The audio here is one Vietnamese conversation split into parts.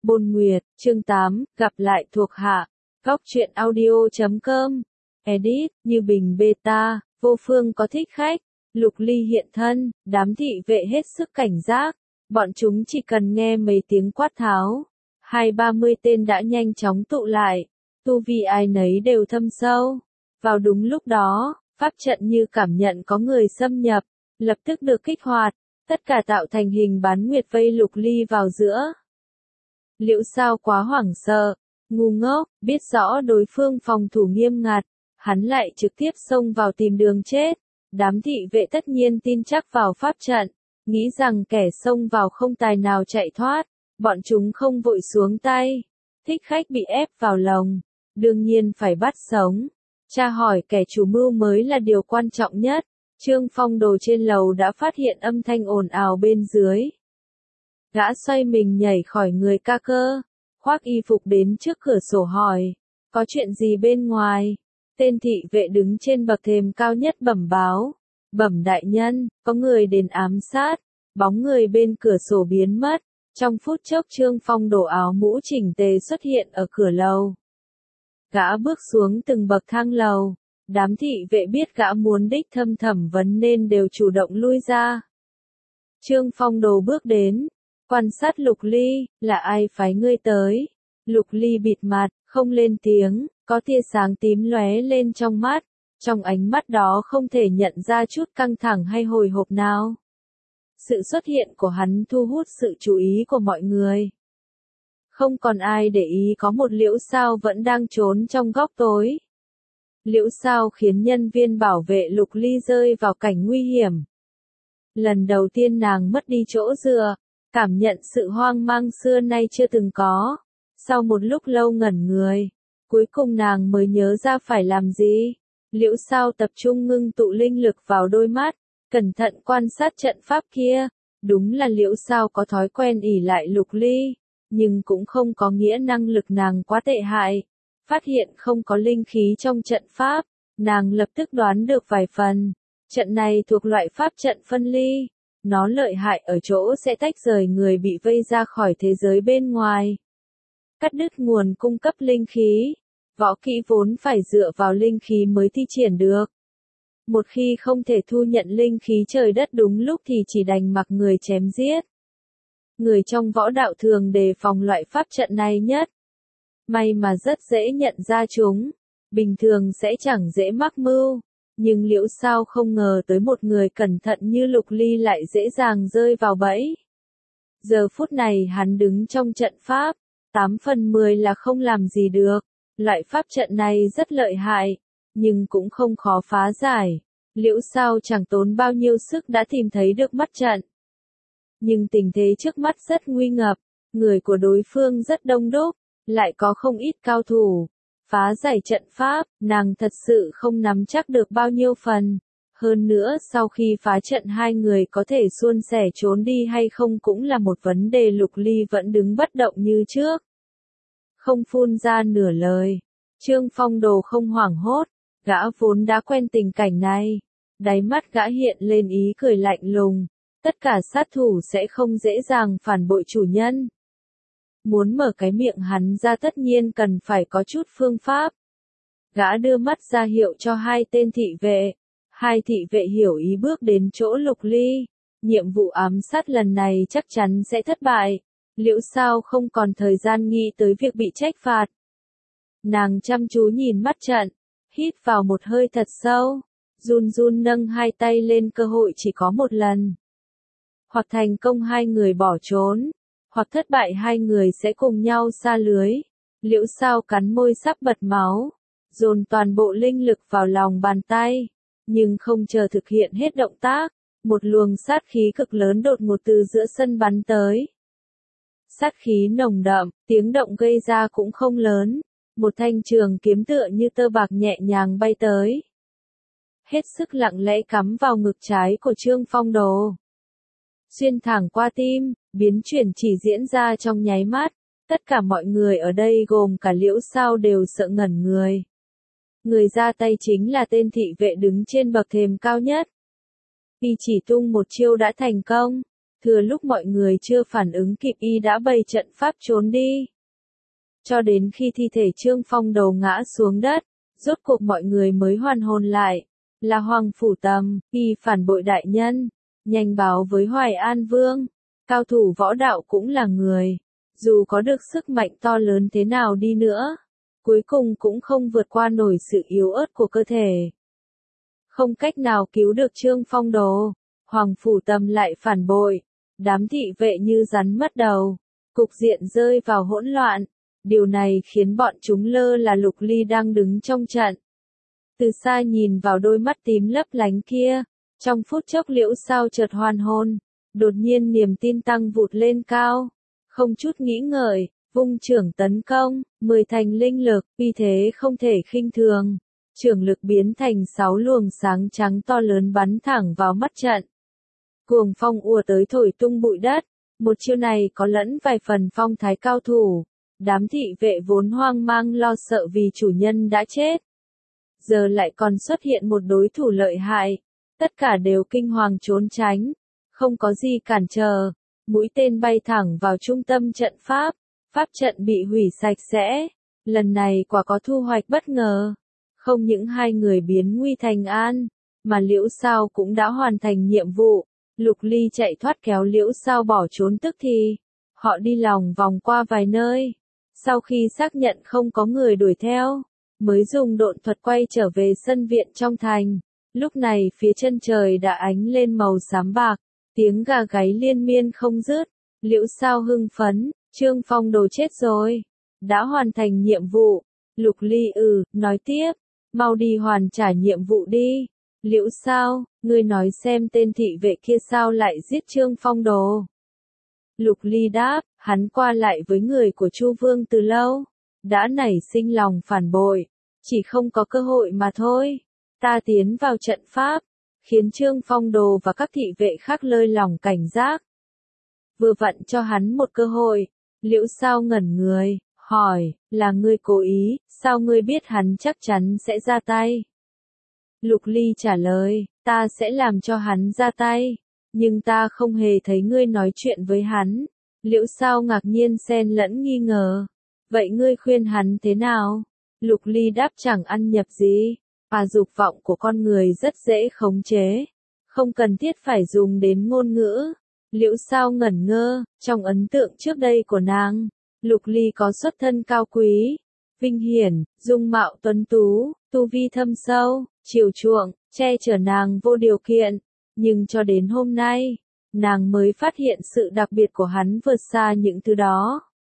Bôn Nguyệt, chương 8, gặp lại thuộc hạ. Góc truyện audio.com. Edit, Như Bình beta, vô phương có thích khách. Lục Ly hiện thân, đám thị vệ hết sức cảnh giác. Bọn chúng chỉ cần nghe mấy tiếng quát tháo. 20-30 tên đã nhanh chóng tụ lại. Tu vi ai nấy đều thâm sâu. Vào đúng lúc đó, pháp trận như cảm nhận có người xâm nhập, lập tức được kích hoạt. Tất cả tạo thành hình bán nguyệt vây Lục Ly vào giữa. Liễu Sao quá hoảng sợ, ngu ngốc, biết rõ đối phương phòng thủ nghiêm ngặt, hắn lại trực tiếp xông vào tìm đường chết. Đám thị vệ tất nhiên tin chắc vào pháp trận, nghĩ rằng kẻ xông vào không tài nào chạy thoát, bọn chúng không vội xuống tay. Thích khách bị ép vào lồng, đương nhiên phải bắt sống. Tra hỏi kẻ chủ mưu mới là điều quan trọng nhất. Trương Phong Đồ trên lầu đã phát hiện âm thanh ồn ào bên dưới. Gã xoay mình nhảy khỏi người ca cơ, khoác y phục đến trước cửa sổ hỏi, có chuyện gì bên ngoài? Tên thị vệ đứng trên bậc thềm cao nhất bẩm báo, bẩm đại nhân, có người đến ám sát, bóng người bên cửa sổ biến mất, trong phút chốc Trương Phong Đồ áo mũ chỉnh tề xuất hiện ở cửa lầu. Gã bước xuống từng bậc thang lầu, đám thị vệ biết gã muốn đích thâm thẩm vấn nên đều chủ động lui ra. Trương Phong Đồ bước đến, quan sát Lục Ly, là ai phái ngươi tới? Lục Ly bịt mặt, không lên tiếng, có tia sáng tím lóe lên trong mắt, trong ánh mắt đó không thể nhận ra chút căng thẳng hay hồi hộp nào. Sự xuất hiện của hắn thu hút sự chú ý của mọi người. Không còn ai để ý có một Liễu Sao vẫn đang trốn trong góc tối. Liễu Sao khiến nhân viên bảo vệ Lục Ly rơi vào cảnh nguy hiểm. Lần đầu tiên nàng mất đi chỗ dựa, cảm nhận sự hoang mang xưa nay chưa từng có. Sau một lúc lâu ngẩn người, cuối cùng nàng mới nhớ ra phải làm gì. Liễu Sao tập trung ngưng tụ linh lực vào đôi mắt, cẩn thận quan sát trận pháp kia. Đúng là Liễu Sao có thói quen ỷ lại Lục Ly, nhưng cũng không có nghĩa năng lực nàng quá tệ hại. Phát hiện không có linh khí trong trận pháp, nàng lập tức đoán được vài phần. Trận này thuộc loại pháp trận phân ly. Nó lợi hại ở chỗ sẽ tách rời người bị vây ra khỏi thế giới bên ngoài. Cắt đứt nguồn cung cấp linh khí. Võ kỹ vốn phải dựa vào linh khí mới thi triển được. Một khi không thể thu nhận linh khí trời đất đúng lúc thì chỉ đành mặc người chém giết. Người trong võ đạo thường đề phòng loại pháp trận này nhất. May mà rất dễ nhận ra chúng. Bình thường sẽ chẳng dễ mắc mưu. Nhưng Liễu Sao không ngờ tới một người cẩn thận như Lục Ly lại dễ dàng rơi vào bẫy. Giờ phút này hắn đứng trong trận pháp, 8 phần 10 là không làm gì được. Loại pháp trận này rất lợi hại, nhưng cũng không khó phá giải. Liễu Sao chẳng tốn bao nhiêu sức đã tìm thấy được mắt trận. Nhưng tình thế trước mắt rất nguy ngập, người của đối phương rất đông đúc, lại có không ít cao thủ. Phá giải trận pháp, nàng thật sự không nắm chắc được bao nhiêu phần. Hơn nữa sau khi phá trận hai người có thể suôn sẻ trốn đi hay không cũng là một vấn đề. Lục Ly vẫn đứng bất động như trước. Không phun ra nửa lời. Trương Phong Đồ không hoảng hốt, gã vốn đã quen tình cảnh này. Đáy mắt gã hiện lên ý cười lạnh lùng. Tất cả sát thủ sẽ không dễ dàng phản bội chủ nhân. Muốn mở cái miệng hắn ra tất nhiên cần phải có chút phương pháp. Gã đưa mắt ra hiệu cho hai tên thị vệ. Hai thị vệ hiểu ý bước đến chỗ Lục Ly. Nhiệm vụ ám sát lần này chắc chắn sẽ thất bại. Liễu Sao không còn thời gian nghĩ tới việc bị trách phạt. Nàng chăm chú nhìn mắt trận, hít vào một hơi thật sâu, run run nâng hai tay lên, cơ hội chỉ có một lần. Hoặc thành công hai người bỏ trốn, hoặc thất bại hai người sẽ cùng nhau sa lưới. Liễu Sao cắn môi sắp bật máu, dồn toàn bộ linh lực vào lòng bàn tay, nhưng không chờ thực hiện hết động tác, một luồng sát khí cực lớn đột ngột từ giữa sân bắn tới. Sát khí nồng đậm, tiếng động gây ra cũng không lớn, một thanh trường kiếm tựa như tơ bạc nhẹ nhàng bay tới. Hết sức lặng lẽ cắm vào ngực trái của Trương Phong Đồ. Xuyên thẳng qua tim, biến chuyển chỉ diễn ra trong nháy mắt, tất cả mọi người ở đây gồm cả Liễu Sao đều sợ ngẩn người. Người ra tay chính là tên thị vệ đứng trên bậc thềm cao nhất. Y chỉ tung một chiêu đã thành công, thừa lúc mọi người chưa phản ứng kịp y đã bày trận pháp trốn đi. Cho đến khi thi thể Trương Phong đầu ngã xuống đất, rốt cuộc mọi người mới hoàn hồn lại, là Hoàng Phủ Tầm, y phản bội đại nhân, nhanh báo với Hoài An Vương, cao thủ võ đạo cũng là người, dù có được sức mạnh to lớn thế nào đi nữa, cuối cùng cũng không vượt qua nổi sự yếu ớt của cơ thể. Không cách nào cứu được Trương Phong đồ, Hoàng Phủ Tầm lại phản bội, đám thị vệ như rắn mất đầu, cục diện rơi vào hỗn loạn. Điều này khiến bọn chúng lơ là Lục Ly đang đứng trong trận. Từ xa nhìn vào đôi mắt tím lấp lánh kia, trong phút chốc Liễu Sao chợt hoàn hồn, đột nhiên niềm tin tăng vụt lên cao, không chút nghĩ ngợi, vung chưởng tấn công, 10 thành linh lực, uy thế không thể khinh thường. Chưởng lực biến thành 6 luồng sáng trắng to lớn bắn thẳng vào mắt trận. Cuồng phong ùa tới thổi tung bụi đất, một chiêu này có lẫn vài phần phong thái cao thủ. Đám thị vệ vốn hoang mang lo sợ vì chủ nhân đã chết. Giờ lại còn xuất hiện một đối thủ lợi hại. Tất cả đều kinh hoàng trốn tránh. Không có gì cản trở. Mũi tên bay thẳng vào trung tâm trận pháp. Pháp trận bị hủy sạch sẽ. Lần này quả có thu hoạch bất ngờ. Không những hai người biến nguy thành an, mà Liễu Sao cũng đã hoàn thành nhiệm vụ. Lục Ly chạy thoát kéo Liễu Sao bỏ trốn tức thì. Họ đi lòng vòng qua vài nơi. Sau khi xác nhận không có người đuổi theo, mới dùng độn thuật quay trở về sân viện trong thành. Lúc này phía chân trời đã ánh lên màu xám bạc, tiếng gà gáy liên miên không dứt. Liễu Sao hưng phấn, Trương Phong đồ chết rồi, đã hoàn thành nhiệm vụ. Lục Ly nói tiếp, mau đi hoàn trả nhiệm vụ đi. Liễu Sao, ngươi nói xem tên thị vệ kia sao lại giết Trương Phong đồ. Lục Ly đáp, hắn qua lại với người của Chu Vương từ lâu, đã nảy sinh lòng phản bội, chỉ không có cơ hội mà thôi. Ta tiến vào trận pháp, khiến Trương Phong đồ và các thị vệ khác lơi lỏng cảnh giác. Vừa vặn cho hắn một cơ hội, Liễu Sao ngẩn người, hỏi, là ngươi cố ý, sao ngươi biết hắn chắc chắn sẽ ra tay? Lục Ly trả lời, ta sẽ làm cho hắn ra tay. Nhưng ta không hề thấy ngươi nói chuyện với hắn. Liễu Sao ngạc nhiên xen lẫn nghi ngờ. Vậy ngươi khuyên hắn thế nào? Lục Ly đáp chẳng ăn nhập gì. Dục vọng của con người rất dễ khống chế. Không cần thiết phải dùng đến ngôn ngữ. Liễu Sao ngẩn ngơ, trong ấn tượng trước đây của nàng. Lục Ly có xuất thân cao quý, vinh hiển, dung mạo tuấn tú, tu vi thâm sâu, chiều chuộng, che chở nàng vô điều kiện. Nhưng cho đến hôm nay, nàng mới phát hiện sự đặc biệt của hắn vượt xa những thứ đó.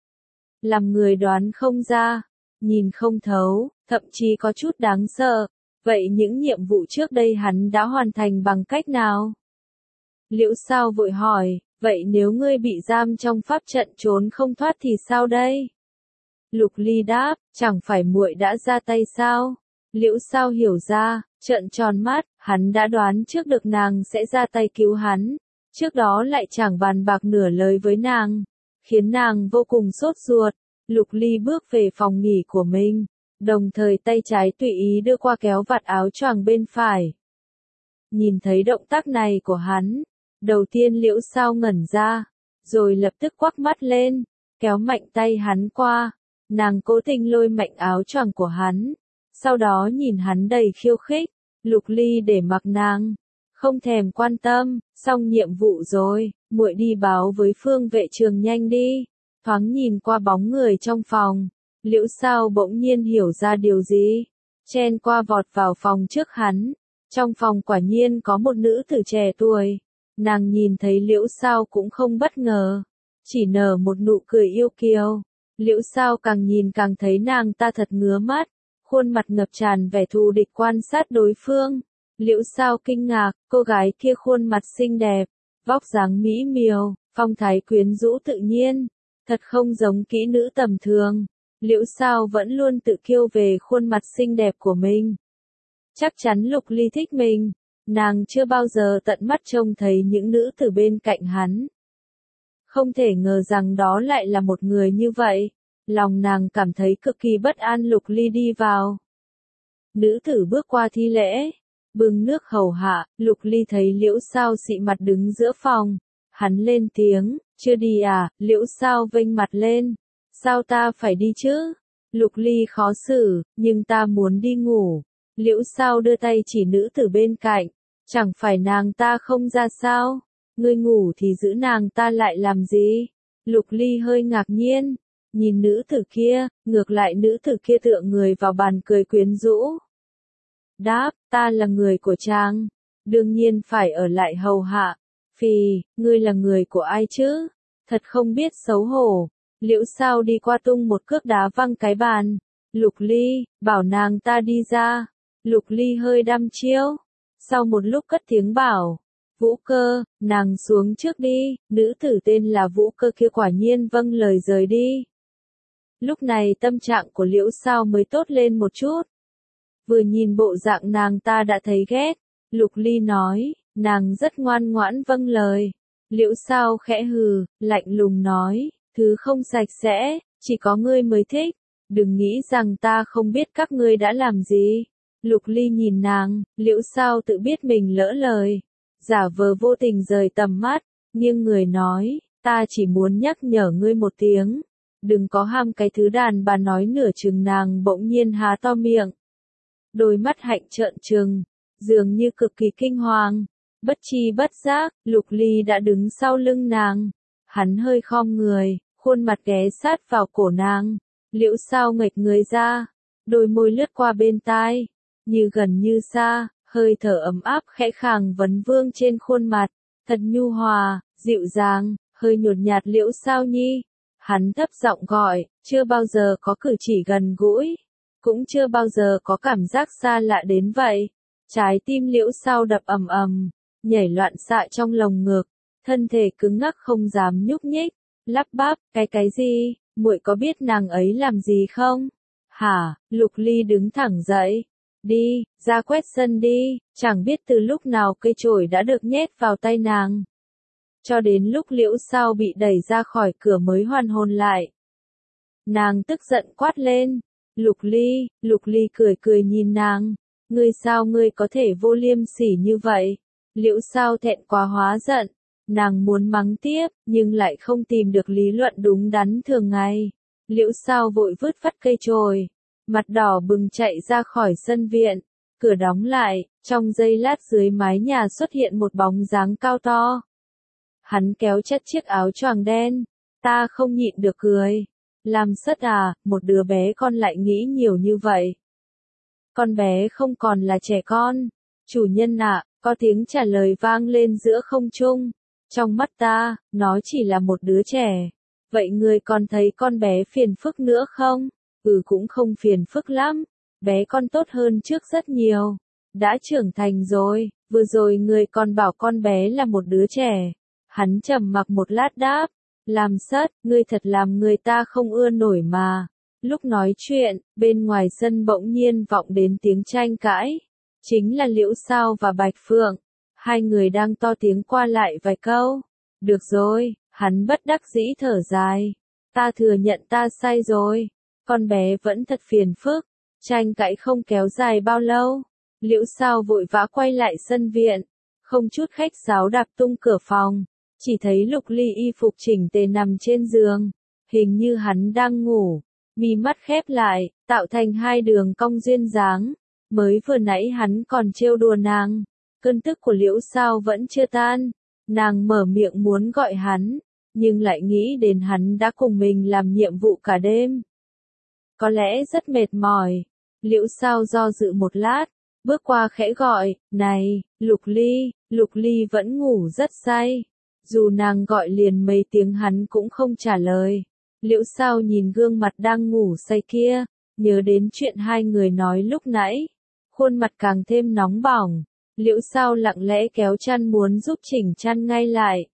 Làm người đoán không ra, nhìn không thấu, thậm chí có chút đáng sợ. Vậy những nhiệm vụ trước đây hắn đã hoàn thành bằng cách nào? Liễu Sao vội hỏi, vậy nếu ngươi bị giam trong pháp trận trốn không thoát thì sao đây? Lục Ly đáp, chẳng phải muội đã ra tay sao? Liễu Sao hiểu ra, trợn tròn mắt, hắn đã đoán trước được nàng sẽ ra tay cứu hắn, trước đó lại chẳng bàn bạc nửa lời với nàng, khiến nàng vô cùng sốt ruột. Lục Ly bước về phòng nghỉ của mình, đồng thời tay trái tùy ý đưa qua kéo vạt áo choàng bên phải. Nhìn thấy động tác này của hắn, đầu tiên Liễu Sao ngẩn ra, rồi lập tức quắc mắt lên, kéo mạnh tay hắn qua, nàng cố tình lôi mạnh áo choàng của hắn, sau đó nhìn hắn đầy khiêu khích. Lục Ly để mặc nàng, không thèm quan tâm, xong nhiệm vụ rồi, muội đi báo với Phương Vệ Trường nhanh đi. Thoáng nhìn qua bóng người trong phòng, Liễu Sao bỗng nhiên hiểu ra điều gì, chen qua vọt vào phòng trước hắn. Trong phòng quả nhiên có một nữ tử trẻ tuổi, nàng nhìn thấy Liễu Sao cũng không bất ngờ, chỉ nở một nụ cười yêu kiều. Liễu Sao càng nhìn càng thấy nàng ta thật ngứa mắt, khuôn mặt ngập tràn vẻ thù địch quan sát đối phương. Liễu Sao kinh ngạc, cô gái kia khuôn mặt xinh đẹp, vóc dáng mỹ miều, phong thái quyến rũ tự nhiên, thật không giống kỹ nữ tầm thường. Liễu Sao vẫn luôn tự kiêu về khuôn mặt xinh đẹp của mình. Chắc chắn Lục Ly thích mình, nàng chưa bao giờ tận mắt trông thấy những nữ tử bên cạnh hắn. Không thể ngờ rằng đó lại là một người như vậy. Lòng nàng cảm thấy cực kỳ bất an. Lục Ly đi vào. Nữ tử bước qua thi lễ, bưng nước hầu hạ. Lục Ly thấy Liễu Sao xị mặt đứng giữa phòng, Hắn lên tiếng, chưa đi à, Liễu Sao vênh mặt lên. Sao ta phải đi chứ? Lục Ly khó xử, nhưng ta muốn đi ngủ. Liễu Sao đưa tay chỉ nữ tử bên cạnh. Chẳng phải nàng ta không ra sao? Ngươi ngủ thì giữ nàng ta lại làm gì? Lục Ly hơi ngạc nhiên. Nhìn nữ tử kia, ngược lại nữ tử kia tựa người vào bàn cười quyến rũ. Đáp, ta là người của chàng. Đương nhiên phải ở lại hầu hạ. Phì, ngươi là người của ai chứ? Thật không biết xấu hổ. Liễu Sao đi qua tung một cước đá văng cái bàn. Lục Ly, bảo nàng ta đi ra. Lục Ly hơi đăm chiêu. Sau một lúc cất tiếng bảo. Vũ Cơ, nàng xuống trước đi. Nữ tử tên là Vũ Cơ kia quả nhiên vâng lời rời đi. Lúc này tâm trạng của Liễu Sao mới tốt lên một chút. Vừa nhìn bộ dạng nàng ta đã thấy ghét. Lục Ly nói, nàng rất ngoan ngoãn vâng lời. Liễu Sao khẽ hừ, lạnh lùng nói, thứ không sạch sẽ, chỉ có ngươi mới thích. Đừng nghĩ rằng ta không biết các ngươi đã làm gì. Lục Ly nhìn nàng, Liễu Sao tự biết mình lỡ lời. Giả vờ vô tình rời tầm mắt, nghiêng người nói, ta chỉ muốn nhắc nhở ngươi một tiếng. Đừng có ham cái thứ đàn bà nói nửa chừng. Nàng bỗng nhiên há to miệng. Đôi mắt hạnh trợn trừng, dường như cực kỳ kinh hoàng. Bất tri bất giác, Lục Ly đã đứng sau lưng nàng. Hắn hơi khom người, khuôn mặt ghé sát vào cổ nàng. Liễu Sao nghệch người ra, đôi môi lướt qua bên tai, như gần như xa, hơi thở ấm áp khẽ khàng vấn vương trên khuôn mặt, thật nhu hòa, dịu dàng, hơi nhột nhạt. Liễu Sao nhi. Hắn thấp giọng gọi, chưa bao giờ có cử chỉ gần gũi, cũng chưa bao giờ có cảm giác xa lạ đến vậy. Trái tim Liễu Sao đập ầm ầm, nhảy loạn xạ trong lồng ngực, thân thể cứng ngắc không dám nhúc nhích, lắp bắp, cái gì, muội có biết nàng ấy làm gì không? Hả? Lục Ly đứng thẳng dậy, đi, ra quét sân đi. Chẳng biết từ lúc nào cây chổi đã được nhét vào tay nàng. Cho đến lúc Liễu Sao bị đẩy ra khỏi cửa mới hoàn hồn lại. Nàng tức giận quát lên. Lục Ly cười cười nhìn nàng. Ngươi sao ngươi có thể vô liêm sỉ như vậy? Liễu Sao thẹn quá hóa giận. Nàng muốn mắng tiếp, nhưng lại không tìm được lý luận đúng đắn thường ngày. Liễu Sao vội vứt phắt cây chổi. Mặt đỏ bừng chạy ra khỏi sân viện. Cửa đóng lại, trong giây lát dưới mái nhà xuất hiện một bóng dáng cao to. Hắn kéo chặt chiếc áo choàng đen. Ta không nhịn được cười. Làm sất à, một đứa bé con lại nghĩ nhiều như vậy. Con bé không còn là trẻ con. Chủ nhân ạ, có tiếng trả lời vang lên giữa không trung. Trong mắt ta, nó chỉ là một đứa trẻ. Vậy người còn thấy con bé phiền phức nữa không? Cũng không phiền phức lắm. Bé con tốt hơn trước rất nhiều. Đã trưởng thành rồi, vừa rồi người còn bảo con bé là một đứa trẻ. Hắn trầm mặc một lát đáp. Làm sất, ngươi thật làm người ta không ưa nổi mà. Lúc nói chuyện, bên ngoài sân bỗng nhiên vọng đến tiếng tranh cãi. Chính là Liễu Sao và Bạch Phượng. Hai người đang to tiếng qua lại vài câu. Được rồi, hắn bất đắc dĩ thở dài. Ta thừa nhận ta sai rồi. Con bé vẫn thật phiền phức. Tranh cãi không kéo dài bao lâu. Liễu Sao vội vã quay lại sân viện. Không chút khách sáo đạp tung cửa phòng. Chỉ thấy Lục Ly y phục chỉnh tề nằm trên giường. Hình như hắn đang ngủ. Mi mắt khép lại, tạo thành hai đường cong duyên dáng. Mới vừa nãy hắn còn trêu đùa nàng. Cơn tức của Liễu Sao vẫn chưa tan. Nàng mở miệng muốn gọi hắn. Nhưng lại nghĩ đến hắn đã cùng mình làm nhiệm vụ cả đêm. Có lẽ rất mệt mỏi. Liễu Sao do dự một lát. Bước qua khẽ gọi, này, Lục Ly vẫn ngủ rất say. Dù nàng gọi liền mấy tiếng hắn cũng không trả lời. Liễu Sao nhìn gương mặt đang ngủ say kia, nhớ đến chuyện hai người nói lúc nãy. Khuôn mặt càng thêm nóng bỏng. Liễu Sao lặng lẽ kéo chăn muốn giúp chỉnh chăn ngay lại.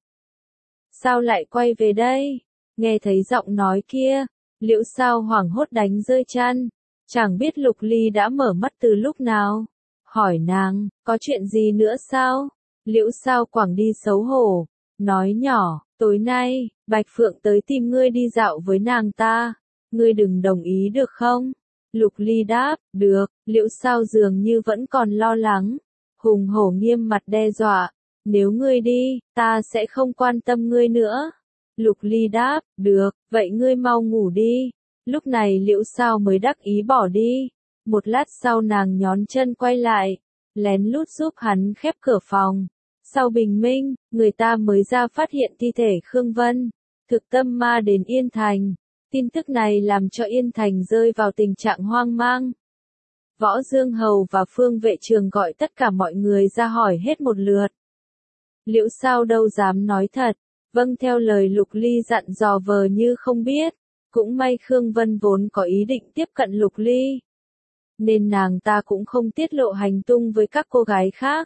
Sao lại quay về đây? Nghe thấy giọng nói kia, Liễu Sao hoảng hốt đánh rơi chăn. Chẳng biết Lục Ly đã mở mắt từ lúc nào. Hỏi nàng, có chuyện gì nữa sao? Liễu Sao quẳng đi xấu hổ. Nói nhỏ, tối nay, Bạch Phượng tới tìm ngươi đi dạo với nàng ta. Ngươi đừng đồng ý được không? Lục Ly đáp, được. Liễu Sao dường như vẫn còn lo lắng. Hùng hổ nghiêm mặt đe dọa. Nếu ngươi đi, ta sẽ không quan tâm ngươi nữa. Lục Ly đáp, được, vậy ngươi mau ngủ đi. Lúc này Liễu Sao mới đắc ý bỏ đi. Một lát sau nàng nhón chân quay lại, lén lút giúp hắn khép cửa phòng. Sau bình minh, người ta mới ra phát hiện thi thể Khương Vân. Thực tâm ma đến Yên Thành. Tin tức này làm cho Yên Thành rơi vào tình trạng hoang mang. Võ Dương Hầu và Phương Vệ Trường gọi tất cả mọi người ra hỏi hết một lượt. Liễu Sao đâu dám nói thật, vâng theo lời Lục Ly dặn dò vờ như không biết. Cũng may Khương Vân vốn có ý định tiếp cận Lục Ly, nên nàng ta cũng không tiết lộ hành tung với các cô gái khác.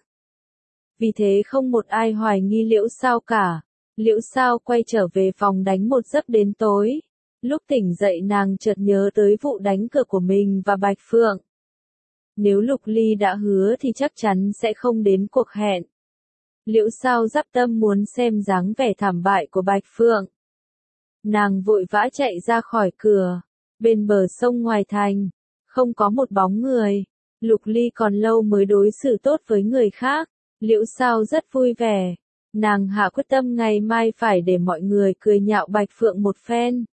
Vì thế không một ai hoài nghi Liễu Sao cả. Liễu Sao quay trở về phòng đánh một giấc đến tối. Lúc tỉnh dậy nàng chợt nhớ tới vụ đánh cược của mình và Bạch Phượng. Nếu Lục Ly đã hứa thì chắc chắn sẽ không đến cuộc hẹn. Liễu Sao dắp tâm muốn xem dáng vẻ thảm bại của Bạch Phượng. Nàng vội vã chạy ra khỏi cửa. Bên bờ sông ngoài thành, không có một bóng người. Lục Ly còn lâu mới đối xử tốt với người khác. Liễu Sao rất vui vẻ. Nàng hạ quyết tâm ngày mai phải để mọi người cười nhạo Bạch Phượng một phen.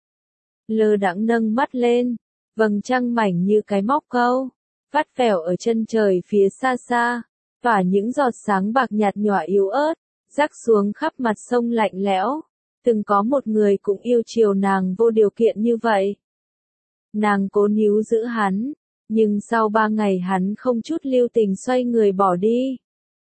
Lơ đãng nâng mắt lên, vầng trăng mảnh như cái móc câu, vắt vẻo ở chân trời phía xa xa, tỏa những giọt sáng bạc nhạt nhòa yếu ớt, rắc xuống khắp mặt sông lạnh lẽo. Từng có một người cũng yêu chiều nàng vô điều kiện như vậy. Nàng cố níu giữ hắn, nhưng sau 3 ngày hắn không chút lưu tình xoay người bỏ đi.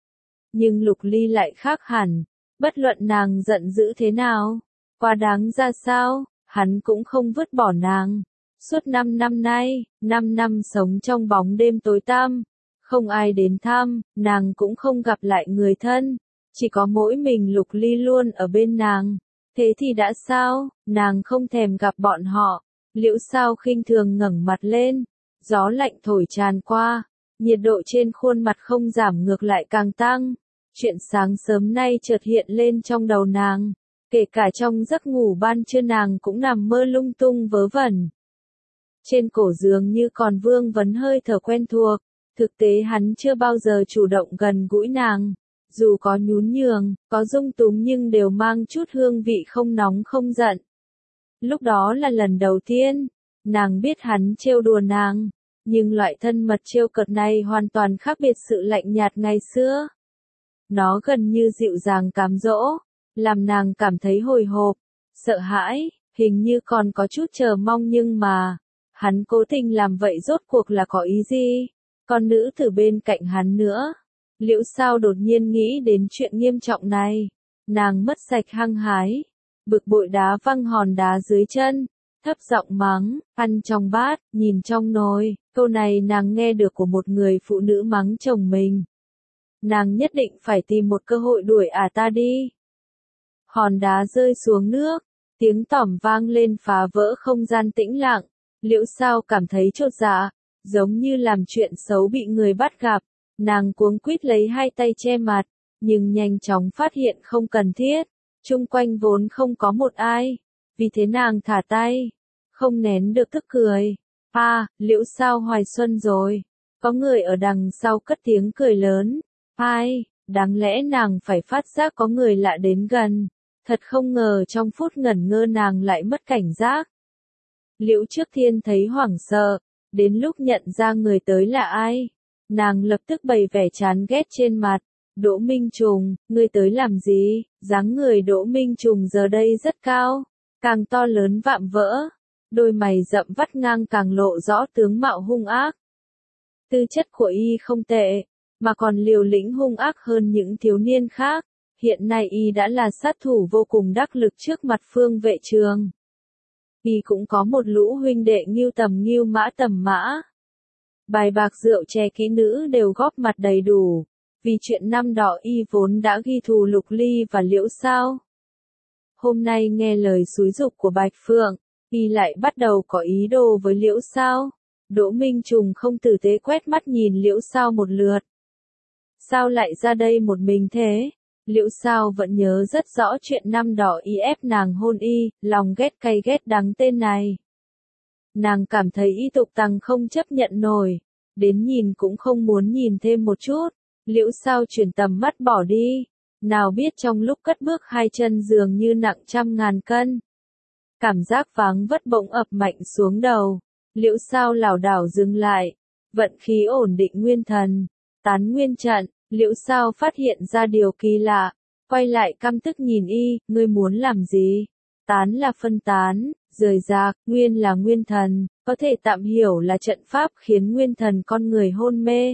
Nhưng Lục Ly lại khác hẳn, bất luận nàng giận dữ thế nào, quá đáng ra sao, hắn cũng không vứt bỏ nàng. Suốt 5 năm nay, 5 năm sống trong bóng đêm tối tăm, không ai đến thăm, nàng cũng không gặp lại người thân, chỉ có mỗi mình Lục Ly luôn ở bên nàng. Thế thì đã sao, nàng không thèm gặp bọn họ. Liễu Sao khinh thường ngẩng mặt lên, gió lạnh thổi tràn qua, nhiệt độ trên khuôn mặt không giảm ngược lại càng tăng. Chuyện sáng sớm nay chợt hiện lên trong đầu nàng, kể cả trong giấc ngủ ban trưa nàng cũng nằm mơ lung tung vớ vẩn. Trên cổ giường như còn vương vấn hơi thở quen thuộc, thực tế hắn chưa bao giờ chủ động gần gũi nàng. Dù có nhún nhường, có dung túng nhưng đều mang chút hương vị không nóng không giận. Lúc đó là lần đầu tiên, nàng biết hắn trêu đùa nàng, nhưng loại thân mật trêu cợt này hoàn toàn khác biệt sự lạnh nhạt ngày xưa. Nó gần như dịu dàng cám dỗ, làm nàng cảm thấy hồi hộp, sợ hãi, hình như còn có chút chờ mong nhưng mà, hắn cố tình làm vậy rốt cuộc là có ý gì? Con nữ từ bên cạnh hắn nữa. Liễu Sao đột nhiên nghĩ đến chuyện nghiêm trọng này, nàng mất sạch hăng hái, bực bội đá văng hòn đá dưới chân, thấp giọng mắng, ăn trong bát, nhìn trong nồi. Câu này nàng nghe được của một người phụ nữ mắng chồng mình. Nàng nhất định phải tìm một cơ hội đuổi ta đi. Hòn đá rơi xuống nước, tiếng tỏm vang lên phá vỡ không gian tĩnh lặng. Liễu Sao cảm thấy chột dạ, giống như làm chuyện xấu bị người bắt gặp. Nàng cuống quýt lấy hai tay che mặt, nhưng nhanh chóng phát hiện không cần thiết. Chung quanh vốn không có một ai, vì thế nàng thả tay, không nén được tức cười. Liễu Sao hoài xuân rồi. Có người ở đằng sau cất tiếng cười lớn. Ai, đáng lẽ nàng phải phát giác có người lạ đến gần. Thật không ngờ trong phút ngẩn ngơ nàng lại mất cảnh giác. Liễu Trước Thiên thấy hoảng sợ, đến lúc nhận ra người tới là ai, nàng lập tức bày vẻ chán ghét trên mặt. Đỗ Minh Trùng, ngươi tới làm gì? Dáng người Đỗ Minh Trùng giờ đây rất cao, càng to lớn vạm vỡ, đôi mày rậm vắt ngang càng lộ rõ tướng mạo hung ác. Tư chất của y không tệ, mà còn liều lĩnh hung ác hơn những thiếu niên khác. Hiện nay y đã là sát thủ vô cùng đắc lực trước mặt Phương Vệ Trường. Y cũng có một lũ huynh đệ Ngưu Tầm Ngưu Mã Tầm Mã. Bài bạc rượu chè kỹ nữ đều góp mặt đầy đủ. Vì chuyện năm đó y vốn đã ghi thù Lục Ly và Liễu Sao. Hôm nay nghe lời xúi giục của Bạch Phượng, y lại bắt đầu có ý đồ với Liễu Sao. Đỗ Minh Trùng không tử tế quét mắt nhìn Liễu Sao một lượt. Sao lại ra đây một mình thế? Liễu Sao vẫn nhớ rất rõ chuyện năm đó y ép nàng hôn y, lòng ghét cay ghét đắng tên này. Nàng cảm thấy y tục tằng không chấp nhận nổi, đến nhìn cũng không muốn nhìn thêm một chút. Liễu Sao chuyển tầm mắt bỏ đi. Nào biết trong lúc cất bước hai chân dường như nặng trăm ngàn cân. Cảm giác váng vất bỗng ập mạnh xuống đầu. Liễu Sao lảo đảo dừng lại. Vận khí ổn định nguyên thần. Tán nguyên trận. Liễu Sao phát hiện ra điều kỳ lạ. Quay lại căm tức nhìn y, ngươi muốn làm gì? Tán là phân tán, rời rạc, nguyên là nguyên thần, có thể tạm hiểu là trận pháp khiến nguyên thần con người hôn mê.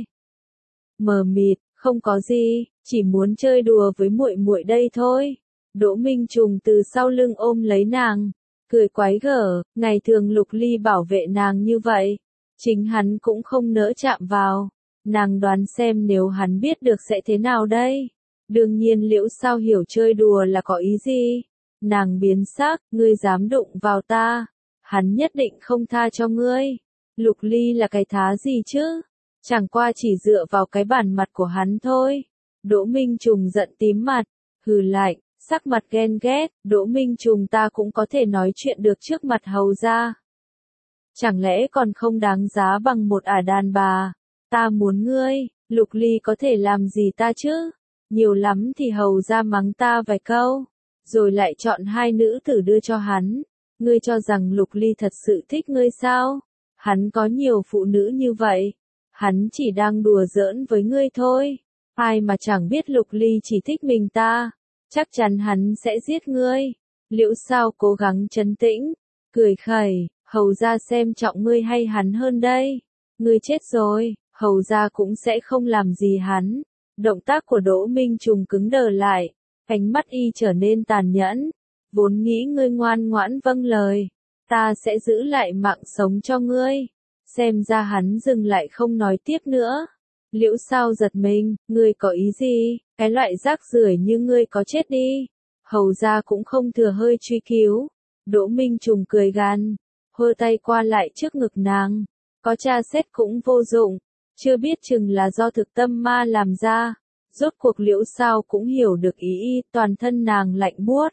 Mờ mịt, không có gì, chỉ muốn chơi đùa với muội muội đây thôi. Đỗ Minh Trùng từ sau lưng ôm lấy nàng, cười quái gở, ngày thường Lục Ly bảo vệ nàng như vậy, chính hắn cũng không nỡ chạm vào. Nàng đoán xem nếu hắn biết được sẽ thế nào đây? Đương nhiên Liễu Sao hiểu chơi đùa là có ý gì? Nàng biến sắc, ngươi dám đụng vào ta, hắn nhất định không tha cho ngươi. Lục Ly là cái thá gì chứ? Chẳng qua chỉ dựa vào cái bản mặt của hắn thôi. Đỗ Minh Trùng giận tím mặt, hừ lạnh, sắc mặt ghen ghét, Đỗ Minh Trùng ta cũng có thể nói chuyện được trước mặt hầu gia. Chẳng lẽ còn không đáng giá bằng một ả đàn bà? Ta muốn ngươi, Lục Ly có thể làm gì ta chứ? Nhiều lắm thì hầu gia mắng ta vài câu, rồi lại chọn hai nữ tử đưa cho hắn. Ngươi cho rằng Lục Ly thật sự thích ngươi sao? Hắn có nhiều phụ nữ như vậy. Hắn chỉ đang đùa giỡn với ngươi thôi. Ai mà chẳng biết Lục Ly chỉ thích mình ta. Chắc chắn hắn sẽ giết ngươi. Liễu Sao cố gắng trấn tĩnh, cười khẩy, hầu gia xem trọng ngươi hay hắn hơn đây. Ngươi chết rồi, hầu gia cũng sẽ không làm gì hắn. Động tác của Đỗ Minh Trùng cứng đờ lại, ánh mắt y trở nên tàn nhẫn. Vốn nghĩ ngươi ngoan ngoãn vâng lời, ta sẽ giữ lại mạng sống cho ngươi. Xem ra hắn dừng lại không nói tiếp nữa. Liễu Sao giật mình, ngươi có ý gì? Cái loại rác rưởi như ngươi có chết đi. Hầu gia cũng không thừa hơi truy cứu. Đỗ Minh Trùng cười gằn, hơ tay qua lại trước ngực nàng. Có tra xét cũng vô dụng, chưa biết chừng là do thực tâm ma làm ra. Rốt cuộc Liễu Sao cũng hiểu được ý y, toàn thân nàng lạnh buốt.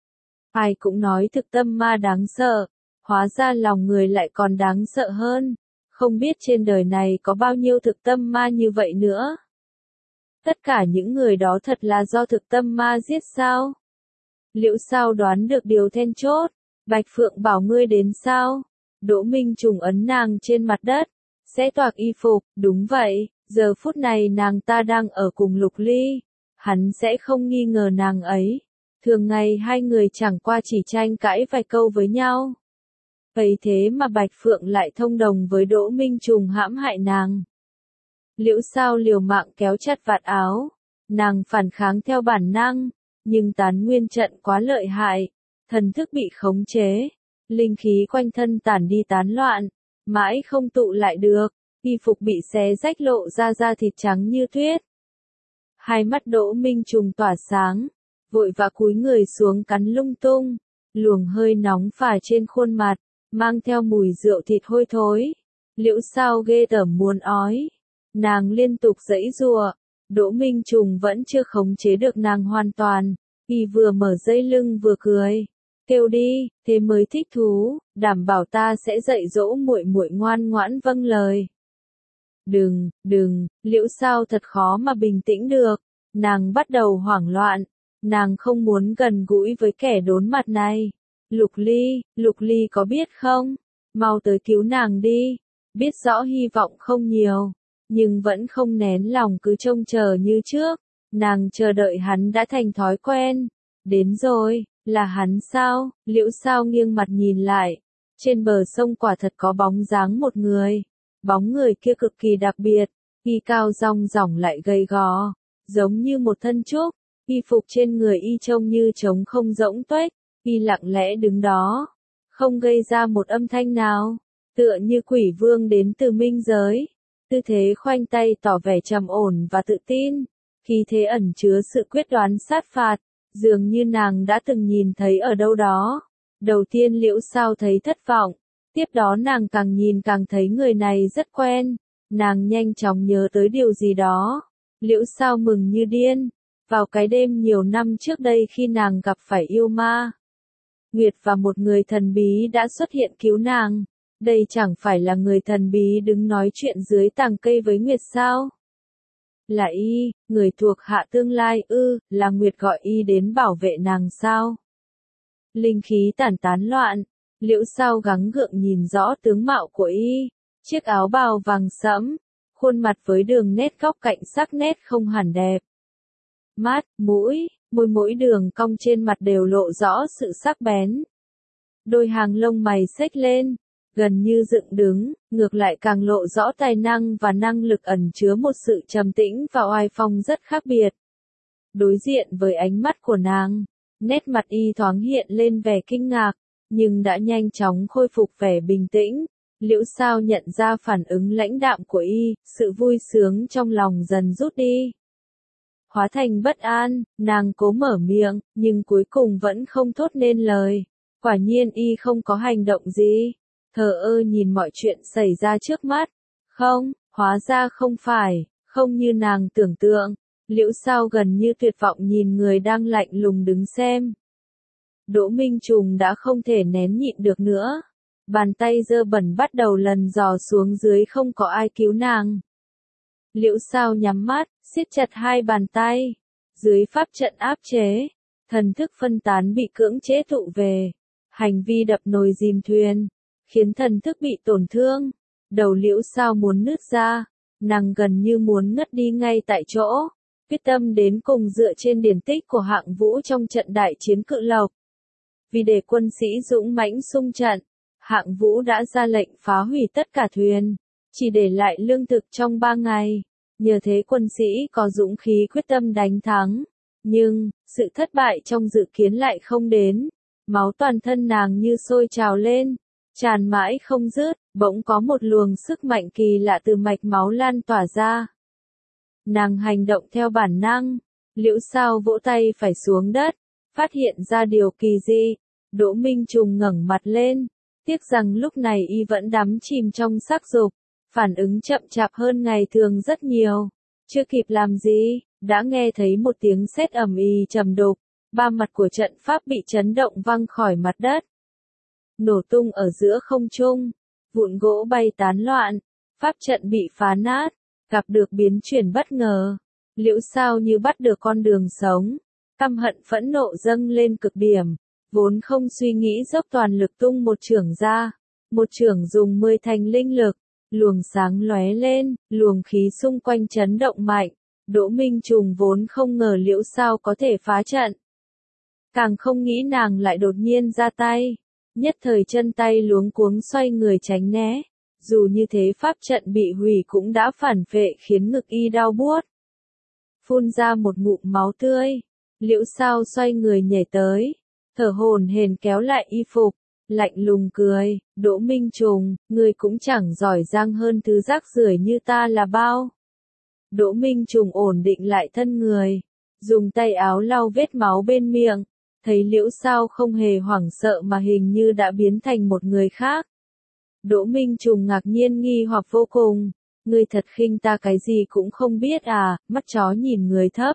Ai cũng nói thực tâm ma đáng sợ, hóa ra lòng người lại còn đáng sợ hơn. Không biết trên đời này có bao nhiêu thực tâm ma như vậy nữa. Tất cả những người đó thật là do thực tâm ma giết sao? Liễu Sao đoán được điều then chốt. Bạch Phượng bảo ngươi đến sao? Đỗ Minh Trùng ấn nàng trên mặt đất, sẽ toạc y phục, đúng vậy, giờ phút này nàng ta đang ở cùng Lục Ly. Hắn sẽ không nghi ngờ nàng ấy. Thường ngày hai người chẳng qua chỉ tranh cãi vài câu với nhau. Vậy thế mà Bạch Phượng lại thông đồng với Đỗ Minh Trùng hãm hại nàng. Liễu Sao liều mạng kéo chặt vạt áo. Nàng phản kháng theo bản năng, nhưng tán nguyên trận quá lợi hại. Thần thức bị khống chế. Linh khí quanh thân tản đi tán loạn. Mãi không tụ lại được. Y phục bị xé rách lộ ra da thịt trắng như tuyết. Hai mắt Đỗ Minh Trùng tỏa sáng. Vội vã cúi người xuống cắn lung tung. Luồng hơi nóng phả trên khuôn mặt, mang theo mùi rượu thịt hôi thối. Liễu Sao ghê tởm muốn ói. Nàng liên tục giãy giụa. Đỗ Minh Trùng vẫn chưa khống chế được nàng hoàn toàn. Y vừa mở dây lưng vừa cười. Kêu đi, thế mới thích thú, đảm bảo ta sẽ dạy dỗ muội muội ngoan ngoãn vâng lời. Đừng, Liễu Sao thật khó mà bình tĩnh được. Nàng bắt đầu hoảng loạn. Nàng không muốn gần gũi với kẻ đốn mặt này. Lục Ly có biết không? Mau tới cứu nàng đi. Biết rõ hy vọng không nhiều, nhưng vẫn không nén lòng cứ trông chờ như trước. Nàng chờ đợi hắn đã thành thói quen. Đến rồi, là hắn sao? Liễu Sao nghiêng mặt nhìn lại. Trên bờ sông quả thật có bóng dáng một người. Bóng người kia cực kỳ đặc biệt. Y cao rong ròng lại gầy gò, giống như một thân trúc. Y phục trên người y trông như trống không rỗng tuếch. Y lặng lẽ đứng đó, không gây ra một âm thanh nào, tựa như quỷ vương đến từ minh giới. Tư thế khoanh tay tỏ vẻ trầm ổn và tự tin, khí thế ẩn chứa sự quyết đoán sát phạt, dường như nàng đã từng nhìn thấy ở đâu đó. Đầu tiên Liễu Sao thấy thất vọng, tiếp đó nàng càng nhìn càng thấy người này rất quen. Nàng nhanh chóng nhớ tới điều gì đó. Liễu Sao mừng như điên. Vào cái đêm nhiều năm trước đây khi nàng gặp phải yêu ma, Nguyệt và một người thần bí đã xuất hiện cứu nàng. Đây chẳng phải là người thần bí đứng nói chuyện dưới tàng cây với Nguyệt sao? Là y, người thuộc hạ tương lai ư, là Nguyệt gọi y đến bảo vệ nàng sao? Linh khí tán loạn, Liễu Sao gắng gượng nhìn rõ tướng mạo của y, chiếc áo bào vàng sẫm, khuôn mặt với đường nét góc cạnh sắc nét không hẳn đẹp. Mắt, mũi, môi mỗi đường cong trên mặt đều lộ rõ sự sắc bén. Đôi hàng lông mày xếch lên, gần như dựng đứng, ngược lại càng lộ rõ tài năng và năng lực ẩn chứa một sự trầm tĩnh và oai phong rất khác biệt. Đối diện với ánh mắt của nàng, nét mặt y thoáng hiện lên vẻ kinh ngạc, nhưng đã nhanh chóng khôi phục vẻ bình tĩnh. Liễu Sao nhận ra phản ứng lãnh đạm của y, sự vui sướng trong lòng dần rút đi. Hóa thành bất an, nàng cố mở miệng, nhưng cuối cùng vẫn không thốt nên lời. Quả nhiên y không có hành động gì, thờ ơ nhìn mọi chuyện xảy ra trước mắt. Không, hóa ra không phải, không như nàng tưởng tượng. Liễu Sao gần như tuyệt vọng nhìn người đang lạnh lùng đứng xem. Đỗ Minh Trùng đã không thể nén nhịn được nữa. Bàn tay dơ bẩn bắt đầu lần dò xuống dưới, không có ai cứu nàng. Liễu Sao nhắm mắt, siết chặt hai bàn tay. Dưới pháp trận áp chế, thần thức phân tán bị cưỡng chế tụ về. Hành vi đập nồi dìm thuyền, khiến thần thức bị tổn thương. Đầu Liễu Sao muốn nứt ra, nàng gần như muốn ngất đi ngay tại chỗ. Quyết tâm đến cùng dựa trên điển tích của Hạng Vũ trong trận đại chiến Cự Lộc. Vì để quân sĩ dũng mãnh xung trận, Hạng Vũ đã ra lệnh phá hủy tất cả thuyền, chỉ để lại lương thực trong 3 ngày. Nhờ thế quân sĩ có dũng khí quyết tâm đánh thắng. Nhưng, sự thất bại trong dự kiến lại không đến. Máu toàn thân nàng như sôi trào lên, tràn mãi không dứt, bỗng có một luồng sức mạnh kỳ lạ từ mạch máu lan tỏa ra. Nàng hành động theo bản năng, Liễu Sao vỗ tay phải xuống đất, phát hiện ra điều kỳ dị. Đỗ Minh Trùng ngẩng mặt lên, tiếc rằng lúc này y vẫn đắm chìm trong sắc dục, phản ứng chậm chạp hơn ngày thường rất nhiều. Chưa kịp làm gì, đã nghe thấy một tiếng sét ầm ĩ trầm đục, ba mặt của trận pháp bị chấn động văng khỏi mặt đất. Nổ tung ở giữa không trung, vụn gỗ bay tán loạn, pháp trận bị phá nát, gặp được biến chuyển bất ngờ. Liễu Sao như bắt được con đường sống, căm hận phẫn nộ dâng lên cực điểm, vốn không suy nghĩ dốc toàn lực tung một chưởng ra. Một chưởng dùng 10 thành linh lực, luồng sáng lóe lên, luồng khí xung quanh chấn động mạnh. Đỗ Minh Trùng vốn không ngờ Liễu Sao có thể phá trận. Càng không nghĩ nàng lại đột nhiên ra tay. Nhất thời chân tay luống cuống xoay người tránh né. Dù như thế pháp trận bị hủy cũng đã phản phệ khiến ngực y đau buốt. Phun ra một ngụm máu tươi. Liễu Sao xoay người nhảy tới. Thở hổn hển kéo lại y phục. Lạnh lùng cười, Đỗ Minh Trùng, ngươi cũng chẳng giỏi giang hơn thứ rác rưởi như ta là bao. Đỗ Minh Trùng ổn định lại thân người, dùng tay áo lau vết máu bên miệng, thấy Liễu Sao không hề hoảng sợ mà hình như đã biến thành một người khác. Đỗ Minh Trùng ngạc nhiên nghi hoặc vô cùng, ngươi thật khinh ta cái gì cũng không biết à, mắt chó nhìn người thấp.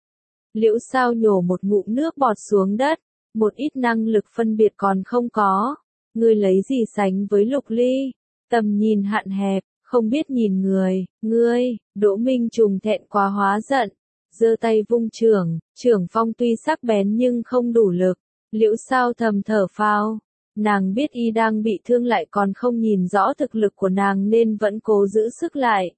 Liễu Sao nhổ một ngụm nước bọt xuống đất. Một ít năng lực phân biệt còn không có. Ngươi lấy gì sánh với Lục Ly? Tầm nhìn hạn hẹp, không biết nhìn người. Ngươi, Đỗ Minh Trùng thẹn quá hóa giận. Giơ tay vung chưởng phong tuy sắc bén nhưng không đủ lực. Liễu Sao thầm thở phào. Nàng biết y đang bị thương lại còn không nhìn rõ thực lực của nàng nên vẫn cố giữ sức lại.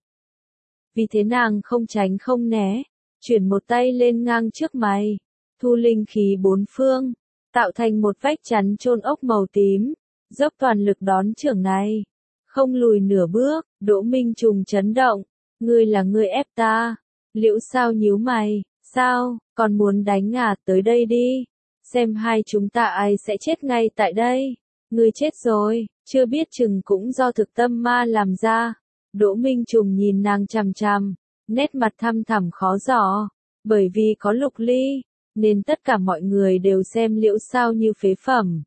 Vì thế nàng không tránh không né. Chuyển một tay lên ngang trước mày. Thu linh khí bốn phương. Tạo thành một vách chắn chôn ốc màu tím, dốc toàn lực đón chưởng này. Không lùi nửa bước, Đỗ Minh Trùng chấn động. Ngươi là ngươi ép ta. Liễu Sao nhíu mày, sao, còn muốn đánh à, tới đây đi. Xem hai chúng ta ai sẽ chết ngay tại đây. Ngươi chết rồi, chưa biết chừng cũng do thực tâm ma làm ra. Đỗ Minh Trùng nhìn nàng chằm chằm, nét mặt thăm thẳm khó dò. Bởi vì có Lục Ly, nên tất cả mọi người đều xem Liễu Sao như phế phẩm.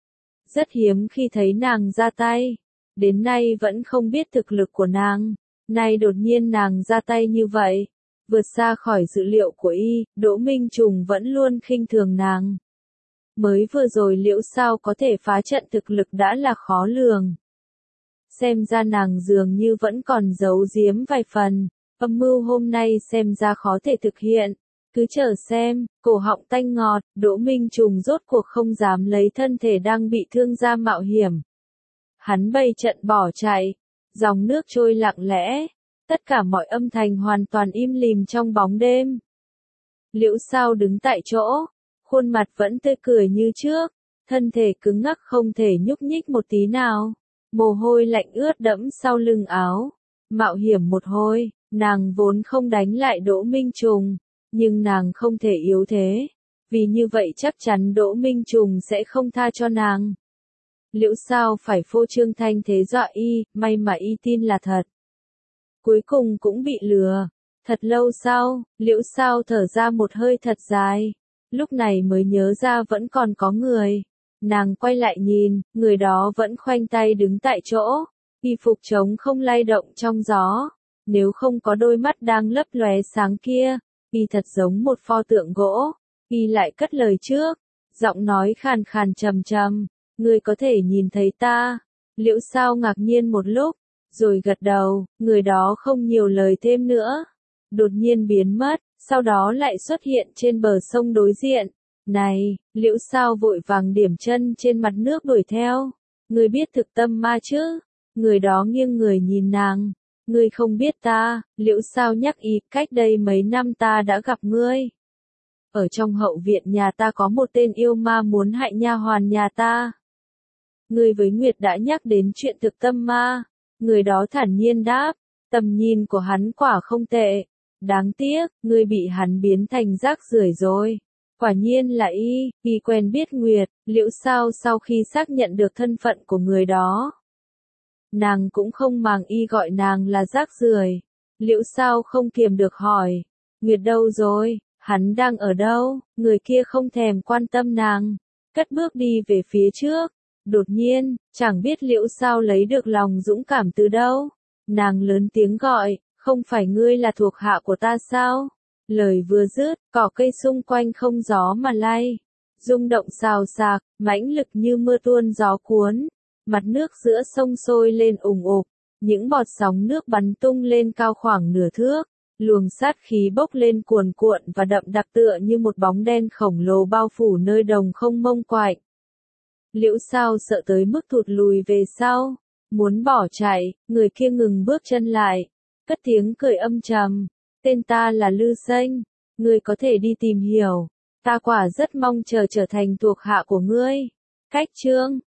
Rất hiếm khi thấy nàng ra tay. Đến nay vẫn không biết thực lực của nàng. Nay đột nhiên nàng ra tay như vậy. Vượt xa khỏi dự liệu của y, Đỗ Minh Trùng vẫn luôn khinh thường nàng. Mới vừa rồi Liễu Sao có thể phá trận thực lực đã là khó lường. Xem ra nàng dường như vẫn còn giấu giếm vài phần. Âm mưu hôm nay xem ra khó thể thực hiện. Cứ chờ xem, cổ họng tanh ngọt, Đỗ Minh Trùng rốt cuộc không dám lấy thân thể đang bị thương ra mạo hiểm. Hắn bày trận bỏ chạy, dòng nước trôi lặng lẽ, tất cả mọi âm thanh hoàn toàn im lìm trong bóng đêm. Liễu Sao đứng tại chỗ, khuôn mặt vẫn tươi cười như trước, thân thể cứng ngắc không thể nhúc nhích một tí nào, mồ hôi lạnh ướt đẫm sau lưng áo. Mạo hiểm một hồi, nàng vốn không đánh lại Đỗ Minh Trùng, nhưng nàng không thể yếu thế, vì như vậy chắc chắn Đỗ Minh Trùng sẽ không tha cho nàng. Liễu Sao phải phô trương thanh thế dọa y, may mà y tin là thật. Cuối cùng cũng bị lừa. Thật lâu sau, Liễu Sao thở ra một hơi thật dài, lúc này mới nhớ ra vẫn còn có người. Nàng quay lại nhìn, người đó vẫn khoanh tay đứng tại chỗ, y phục trống không lay động trong gió. Nếu không có đôi mắt đang lấp lóe sáng kia, y thật giống một pho tượng gỗ. Y lại cất lời trước, giọng nói khàn khàn trầm trầm, ngươi có thể nhìn thấy ta. Liễu Sao ngạc nhiên một lúc, rồi gật đầu, người đó không nhiều lời thêm nữa. Đột nhiên biến mất, sau đó lại xuất hiện trên bờ sông đối diện. Này, Liễu Sao vội vàng điểm chân trên mặt nước đuổi theo. Ngươi biết thực tâm ma chứ? Người đó nghiêng người nhìn nàng. Ngươi không biết ta, Liễu Sao nhắc y, cách đây mấy năm ta đã gặp ngươi. Ở trong hậu viện nhà ta có một tên yêu ma muốn hại nha hoàn nhà ta. Ngươi với Nguyệt đã nhắc đến chuyện thực tâm ma. Người đó thản nhiên đáp, tầm nhìn của hắn quả không tệ. Đáng tiếc, ngươi bị hắn biến thành rác rưởi rồi. Quả nhiên là y quen biết Nguyệt. Liễu Sao sau khi xác nhận được thân phận của người đó, nàng cũng không màng y gọi nàng là rác rưởi. Liễu Sao không kiềm được hỏi, Nguyệt đâu rồi, hắn đang ở đâu? Người kia không thèm quan tâm nàng, cất bước đi về phía trước. Đột nhiên, chẳng biết Liễu Sao lấy được lòng dũng cảm từ đâu, nàng lớn tiếng gọi, không phải ngươi là thuộc hạ của ta sao? Lời vừa dứt, cỏ cây xung quanh không gió mà lay, rung động xào xạc, mãnh lực như mưa tuôn gió cuốn. Mặt nước giữa sông sôi lên ủng ục, những bọt sóng nước bắn tung lên cao khoảng nửa thước, luồng sát khí bốc lên cuồn cuộn và đậm đặc tựa như một bóng đen khổng lồ bao phủ nơi đồng không mông quạnh. Liễu Sao sợ tới mức thụt lùi về sau, muốn bỏ chạy, người kia ngừng bước chân lại, cất tiếng cười âm trầm, tên ta là Lư Sênh, ngươi có thể đi tìm hiểu, ta quả rất mong chờ trở thành thuộc hạ của ngươi. Cách chương